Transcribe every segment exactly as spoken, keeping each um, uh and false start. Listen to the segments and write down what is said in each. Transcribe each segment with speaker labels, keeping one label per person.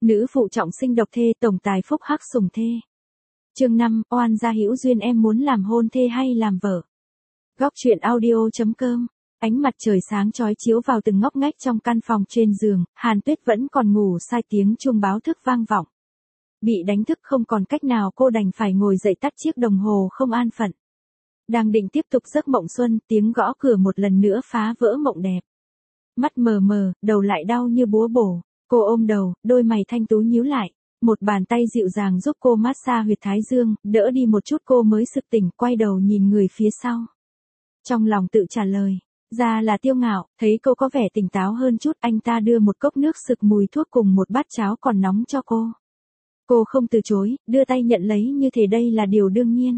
Speaker 1: Nữ phụ trọng sinh độc thê, tổng tài phúc hắc sủng thê. Chương năm, oan gia hữu duyên, em muốn làm hôn thê hay làm vợ? Góc truyện audio.com. Ánh mặt trời sáng chói chiếu vào từng ngóc ngách trong căn phòng trên giường, Hàn Tuyết vẫn còn ngủ sai, tiếng chuông báo thức vang vọng. Bị đánh thức không còn cách nào, cô đành phải ngồi dậy tắt chiếc đồng hồ không an phận. Đang định tiếp tục giấc mộng xuân, tiếng gõ cửa một lần nữa phá vỡ mộng đẹp. Mắt mờ mờ, đầu lại đau như búa bổ. Cô ôm đầu, đôi mày thanh tú nhíu lại. Một bàn tay dịu dàng giúp cô massage huyệt thái dương, đỡ đi một chút cô mới sực tỉnh, quay đầu nhìn người phía sau. Trong lòng tự trả lời, ra là Tiêu Ngạo, thấy cô có vẻ tỉnh táo hơn chút, anh ta đưa một cốc nước sực mùi thuốc cùng một bát cháo còn nóng cho cô. Cô không từ chối, đưa tay nhận lấy như thể đây là điều đương nhiên.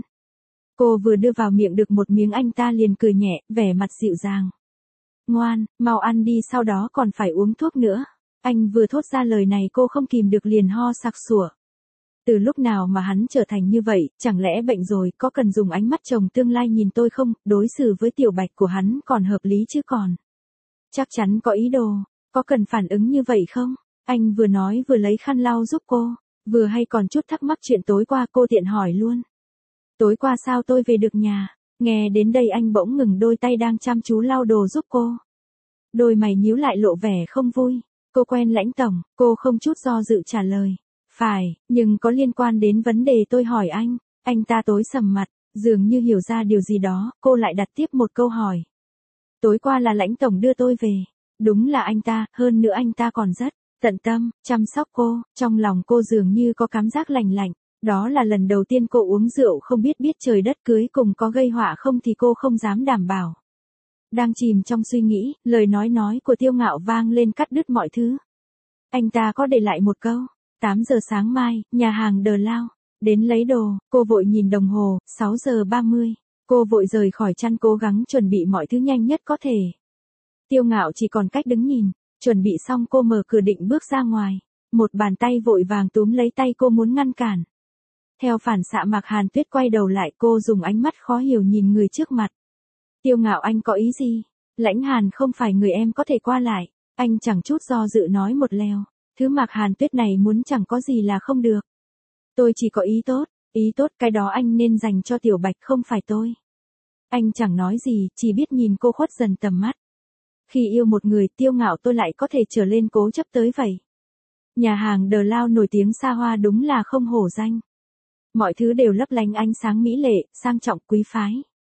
Speaker 1: Cô vừa đưa vào miệng được một miếng anh ta liền cười nhẹ, vẻ mặt dịu dàng. Ngoan, mau ăn đi, sau đó còn phải uống thuốc nữa. Anh vừa thốt ra lời này cô không kìm được liền ho sặc sủa. Từ lúc nào mà hắn trở thành như vậy, chẳng lẽ bệnh rồi, có cần dùng ánh mắt chồng tương lai nhìn tôi không, đối xử với Tiểu Bạch của hắn còn hợp lý chứ còn. Chắc chắn có ý đồ, có cần phản ứng như vậy không? Anh vừa nói vừa lấy khăn lau giúp cô, vừa hay còn chút thắc mắc chuyện tối qua cô tiện hỏi luôn. Tối qua sao tôi về được nhà? Nghe đến đây anh bỗng ngừng đôi tay đang chăm chú lau đồ giúp cô. Đôi mày nhíu lại lộ vẻ không vui. Cô quen Lãnh tổng, cô không chút do dự trả lời. Phải, nhưng có liên quan đến vấn đề tôi hỏi anh. Anh ta tối sầm mặt, dường như hiểu ra điều gì đó, cô lại đặt tiếp một câu hỏi. Tối qua là Lãnh tổng đưa tôi về. Đúng là anh ta, hơn nữa anh ta còn rất tận tâm, chăm sóc cô, trong lòng cô dường như có cảm giác lành lạnh. Đó là lần đầu tiên cô uống rượu không biết biết trời đất, cưới cùng có gây họa không thì cô không dám đảm bảo. Đang chìm trong suy nghĩ, lời nói nói của Tiêu Ngạo vang lên cắt đứt mọi thứ. Anh ta có để lại một câu, tám giờ sáng mai, nhà hàng Đờ Lao, đến lấy đồ, cô vội nhìn đồng hồ, sáu giờ ba mươi, cô vội rời khỏi chăn cố gắng chuẩn bị mọi thứ nhanh nhất có thể. Tiêu Ngạo chỉ còn cách đứng nhìn, chuẩn bị xong cô mở cửa định bước ra ngoài, một bàn tay vội vàng túm lấy tay cô muốn ngăn cản. Theo phản xạ Mạc Hàn Tuyết quay đầu lại, cô dùng ánh mắt khó hiểu nhìn người trước mặt. Tiêu Ngạo, anh có ý gì? Lãnh Hàn không phải người em có thể qua lại. Anh chẳng chút do dự nói một lèo. Thứ Mạc Hàn Tuyết này muốn chẳng có gì là không được. Tôi chỉ có ý tốt, ý tốt cái đó anh nên dành cho Tiểu Bạch không phải tôi. Anh chẳng nói gì, chỉ biết nhìn cô khuất dần tầm mắt. Khi yêu một người, Tiêu Ngạo, tôi lại có thể trở lên cố chấp tới vậy. Nhà hàng Đờ Lao nổi tiếng xa hoa đúng là không hổ danh. Mọi thứ đều lấp lánh ánh sáng mỹ lệ, sang trọng quý phái.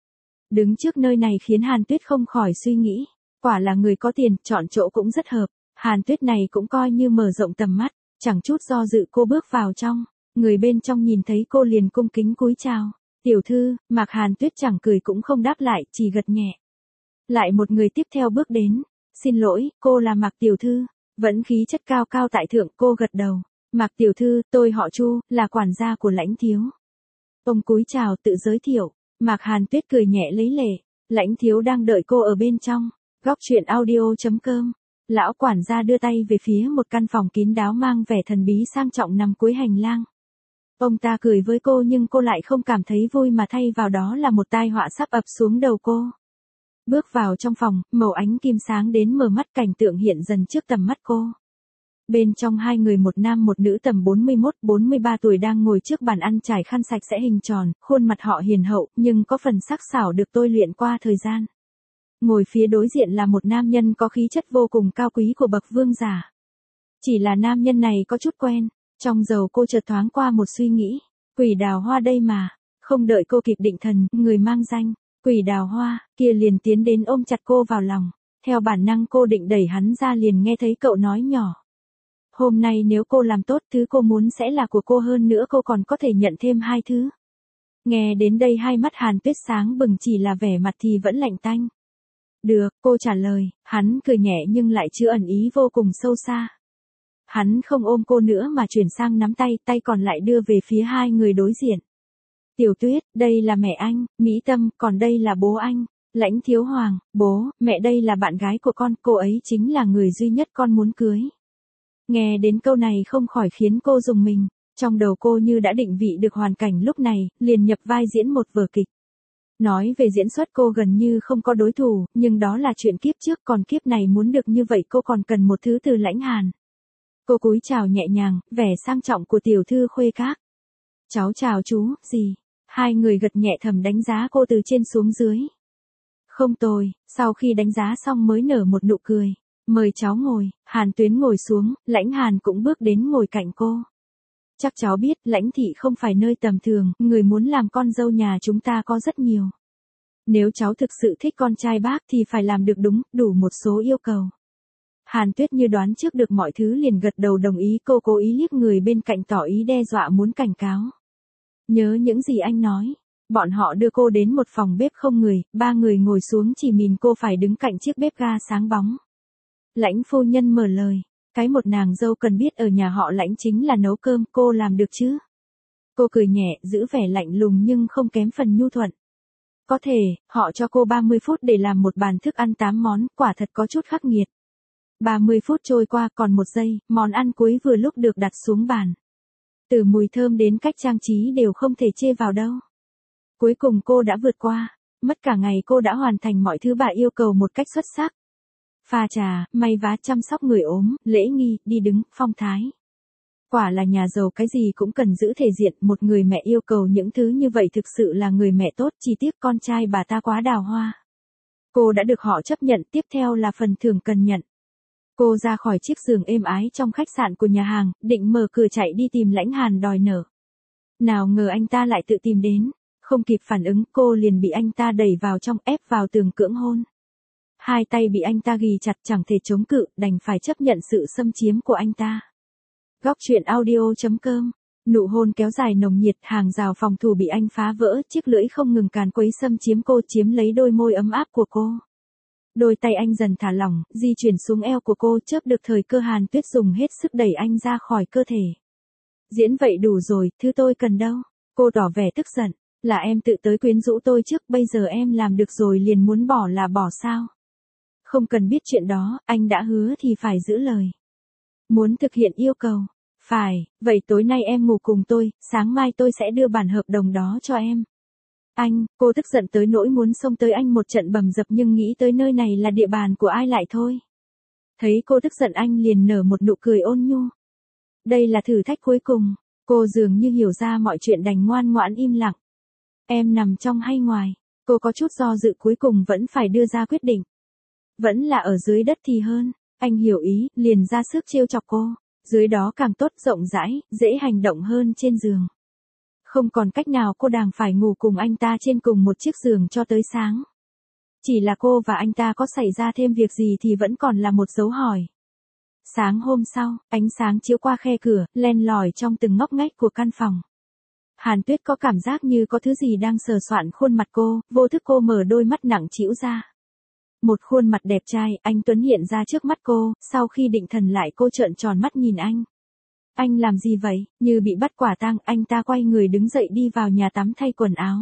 Speaker 1: Đứng trước nơi này khiến Hàn Tuyết không khỏi suy nghĩ, quả là người có tiền, chọn chỗ cũng rất hợp. Hàn Tuyết này cũng coi như mở rộng tầm mắt, chẳng chút do dự cô bước vào trong, người bên trong nhìn thấy cô liền cung kính cúi chào. Tiểu thư, Mạc Hàn Tuyết chẳng cười cũng không đáp lại, chỉ gật nhẹ. Lại một người tiếp theo bước đến, xin lỗi, cô là Mạc tiểu thư, vẫn khí chất cao cao tại thượng, cô gật đầu. Mạc tiểu thư, tôi họ Chu, là quản gia của Lãnh thiếu. Ông cúi chào tự giới thiệu. Mạc Hàn Tuyết cười nhẹ lấy lệ, Lãnh thiếu đang đợi cô ở bên trong. Góc truyện audio.com. Lão quản gia đưa tay về phía một căn phòng kín đáo mang vẻ thần bí sang trọng nằm cuối hành lang. Ông ta cười với cô nhưng cô lại không cảm thấy vui mà thay vào đó là một tai họa sắp ập xuống đầu cô. Bước vào trong phòng, màu ánh kim sáng đến mờ mắt, cảnh tượng hiện dần trước tầm mắt cô. Bên trong hai người, một nam một nữ tầm bốn mươi mốt bốn mươi ba tuổi đang ngồi trước bàn ăn trải khăn sạch sẽ hình tròn, khuôn mặt họ hiền hậu nhưng có phần sắc sảo được tôi luyện qua thời gian. Ngồi phía đối diện là một nam nhân có khí chất vô cùng cao quý của bậc vương giả. Chỉ là nam nhân này có chút quen, trong đầu cô chợt thoáng qua một suy nghĩ, Quỷ Đào Hoa đây mà. Không đợi cô kịp định thần, người mang danh Quỷ Đào Hoa kia liền tiến đến ôm chặt cô vào lòng. Theo bản năng cô định đẩy hắn ra liền nghe thấy cậu nói nhỏ. Hôm nay nếu cô làm tốt, thứ cô muốn sẽ là của cô, hơn nữa cô còn có thể nhận thêm hai thứ. Nghe đến đây hai mắt Hàn Tuyết sáng bừng, chỉ là vẻ mặt thì vẫn lạnh tanh. Được, cô trả lời, hắn cười nhẹ nhưng lại chứa ẩn ý vô cùng sâu xa. Hắn không ôm cô nữa mà chuyển sang nắm tay, tay còn lại đưa về phía hai người đối diện. Tiểu Tuyết, đây là mẹ anh, Mỹ Tâm, còn đây là bố anh, Lãnh Thiếu Hoàng. Bố, mẹ, đây là bạn gái của con, cô ấy chính là người duy nhất con muốn cưới. Nghe đến câu này không khỏi khiến cô rùng mình, trong đầu cô như đã định vị được hoàn cảnh lúc này, liền nhập vai diễn một vở kịch. Nói về diễn xuất cô gần như không có đối thủ, nhưng đó là chuyện kiếp trước, còn kiếp này muốn được như vậy cô còn cần một thứ từ Lãnh Hàn. Cô cúi chào nhẹ nhàng, vẻ sang trọng của tiểu thư Khuê Các. Cháu chào chú, gì? Hai người gật nhẹ thầm đánh giá cô từ trên xuống dưới. Không tồi, sau khi đánh giá xong mới nở một nụ cười. Mời cháu ngồi, Hàn Tuyến ngồi xuống, Lãnh Hàn cũng bước đến ngồi cạnh cô. Chắc cháu biết, Lãnh thị không phải nơi tầm thường, người muốn làm con dâu nhà chúng ta có rất nhiều. Nếu cháu thực sự thích con trai bác thì phải làm được đúng, đủ một số yêu cầu. Hàn Tuyết như đoán trước được mọi thứ liền gật đầu đồng ý, cô cố ý liếc người bên cạnh tỏ ý đe dọa muốn cảnh cáo. Nhớ những gì anh nói. Bọn họ đưa cô đến một phòng bếp không người, ba người ngồi xuống chỉ mìn cô phải đứng cạnh chiếc bếp ga sáng bóng. Lãnh phu nhân mở lời, cái một nàng dâu cần biết ở nhà họ Lãnh chính là nấu cơm, cô làm được chứ? Cô cười nhẹ, giữ vẻ lạnh lùng nhưng không kém phần nhu thuận. Có thể, họ cho cô ba mươi phút để làm một bàn thức ăn tám món, quả thật có chút khắc nghiệt. ba mươi phút trôi qua còn một giây, món ăn cuối vừa lúc được đặt xuống bàn. Từ mùi thơm đến cách trang trí đều không thể chê vào đâu. Cuối cùng cô đã vượt qua, mất cả ngày cô đã hoàn thành mọi thứ bà yêu cầu một cách xuất sắc. Pha trà, may vá, chăm sóc người ốm, lễ nghi, đi đứng, phong thái. Quả là nhà giàu cái gì cũng cần giữ thể diện, một người mẹ yêu cầu những thứ như vậy thực sự là người mẹ tốt, chỉ tiếc con trai bà ta quá đào hoa. Cô đã được họ chấp nhận, tiếp theo là phần thưởng cần nhận. Cô ra khỏi chiếc giường êm ái trong khách sạn của nhà hàng, định mở cửa chạy đi tìm Lãnh Hàn đòi nợ. Nào ngờ anh ta lại tự tìm đến, không kịp phản ứng cô liền bị anh ta đẩy vào trong, ép vào tường cưỡng hôn. Hai tay bị anh ta ghì chặt chẳng thể chống cự, đành phải chấp nhận sự xâm chiếm của anh ta. Góc truyện audio chấm com. Nụ hôn kéo dài nồng nhiệt, hàng rào phòng thủ bị anh phá vỡ, chiếc lưỡi không ngừng càn quấy xâm chiếm cô, chiếm lấy đôi môi ấm áp của cô. Đôi tay anh dần thả lỏng, di chuyển xuống eo của cô, chớp được thời cơ Hàn Tuyết dùng hết sức đẩy anh ra khỏi cơ thể. Diễn vậy đủ rồi, thứ tôi cần đâu. Cô tỏ vẻ tức giận, là em tự tới quyến rũ tôi trước, bây giờ em làm được rồi liền muốn bỏ là bỏ sao? Không cần biết chuyện đó, anh đã hứa thì phải giữ lời. Muốn thực hiện yêu cầu. Phải, vậy tối nay em ngủ cùng tôi, sáng mai tôi sẽ đưa bản hợp đồng đó cho em. Anh, cô tức giận tới nỗi muốn xông tới anh một trận bầm dập nhưng nghĩ tới nơi này là địa bàn của ai lại thôi. Thấy cô tức giận anh liền nở một nụ cười ôn nhu. Đây là thử thách cuối cùng, cô dường như hiểu ra mọi chuyện đành ngoan ngoãn im lặng. Em nằm trong hay ngoài, cô có chút do dự cuối cùng vẫn phải đưa ra quyết định. Vẫn là ở dưới đất thì hơn, anh hiểu ý, liền ra sức trêu chọc cô. Dưới đó càng tốt, rộng rãi, dễ hành động hơn trên giường. Không còn cách nào cô đành phải ngủ cùng anh ta trên cùng một chiếc giường cho tới sáng. Chỉ là cô và anh ta có xảy ra thêm việc gì thì vẫn còn là một dấu hỏi. Sáng hôm sau, ánh sáng chiếu qua khe cửa, len lỏi trong từng ngóc ngách của căn phòng. Hàn Tuyết có cảm giác như có thứ gì đang sờ soạn khuôn mặt cô, vô thức cô mở đôi mắt nặng trĩu ra. Một khuôn mặt đẹp trai, anh Tuấn hiện ra trước mắt cô, sau khi định thần lại cô trợn tròn mắt nhìn anh. Anh làm gì vậy? Như bị bắt quả tang, anh ta quay người đứng dậy đi vào nhà tắm thay quần áo.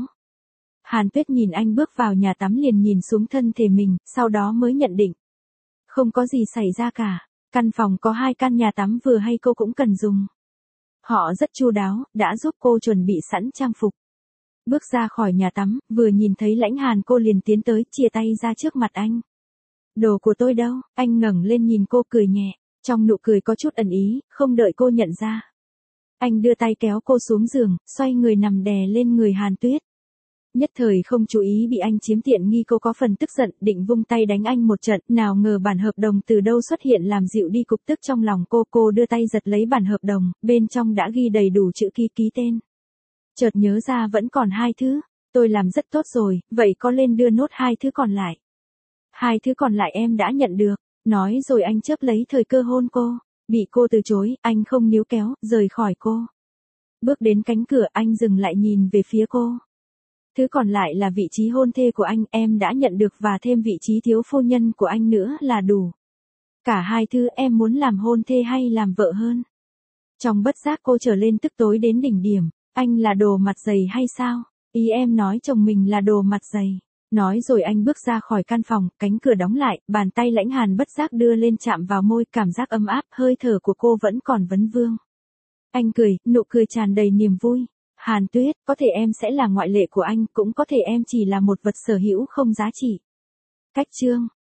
Speaker 1: Hàn Tuyết nhìn anh bước vào nhà tắm liền nhìn xuống thân thể mình, sau đó mới nhận định. Không có gì xảy ra cả, căn phòng có hai căn nhà tắm vừa hay cô cũng cần dùng. Họ rất chu đáo, đã giúp cô chuẩn bị sẵn trang phục. Bước ra khỏi nhà tắm, vừa nhìn thấy Lãnh Hàn cô liền tiến tới, chia tay ra trước mặt anh. Đồ của tôi đâu? Anh ngẩng lên nhìn cô cười nhẹ, trong nụ cười có chút ẩn ý, không đợi cô nhận ra. Anh đưa tay kéo cô xuống giường, xoay người nằm đè lên người Hàn Tuyết. Nhất thời không chú ý bị anh chiếm tiện nghi cô có phần tức giận, định vung tay đánh anh một trận, nào ngờ bản hợp đồng từ đâu xuất hiện làm dịu đi cục tức trong lòng cô. Cô đưa tay giật lấy bản hợp đồng, bên trong đã ghi đầy đủ chữ ký ký tên. Chợt nhớ ra vẫn còn hai thứ, tôi làm rất tốt rồi, vậy có lên đưa nốt hai thứ còn lại. Hai thứ còn lại em đã nhận được, nói rồi anh chớp lấy thời cơ hôn cô, bị cô từ chối, anh không níu kéo, rời khỏi cô. Bước đến cánh cửa anh dừng lại nhìn về phía cô. Thứ còn lại là vị trí hôn thê của anh, em đã nhận được và thêm vị trí thiếu phu nhân của anh nữa là đủ. Cả hai thứ em muốn làm hôn thê hay làm vợ hơn? Trong bất giác cô trở lên tức tối đến đỉnh điểm. Anh là đồ mặt dày hay sao? Ý em nói chồng mình là đồ mặt dày. Nói rồi anh bước ra khỏi căn phòng, cánh cửa đóng lại, bàn tay Lãnh Hàn bất giác đưa lên chạm vào môi, cảm giác ấm áp, hơi thở của cô vẫn còn vấn vương. Anh cười, nụ cười tràn đầy niềm vui. Hàn Tuyết, có thể em sẽ là ngoại lệ của anh, cũng có thể em chỉ là một vật sở hữu không giá trị. Cách chương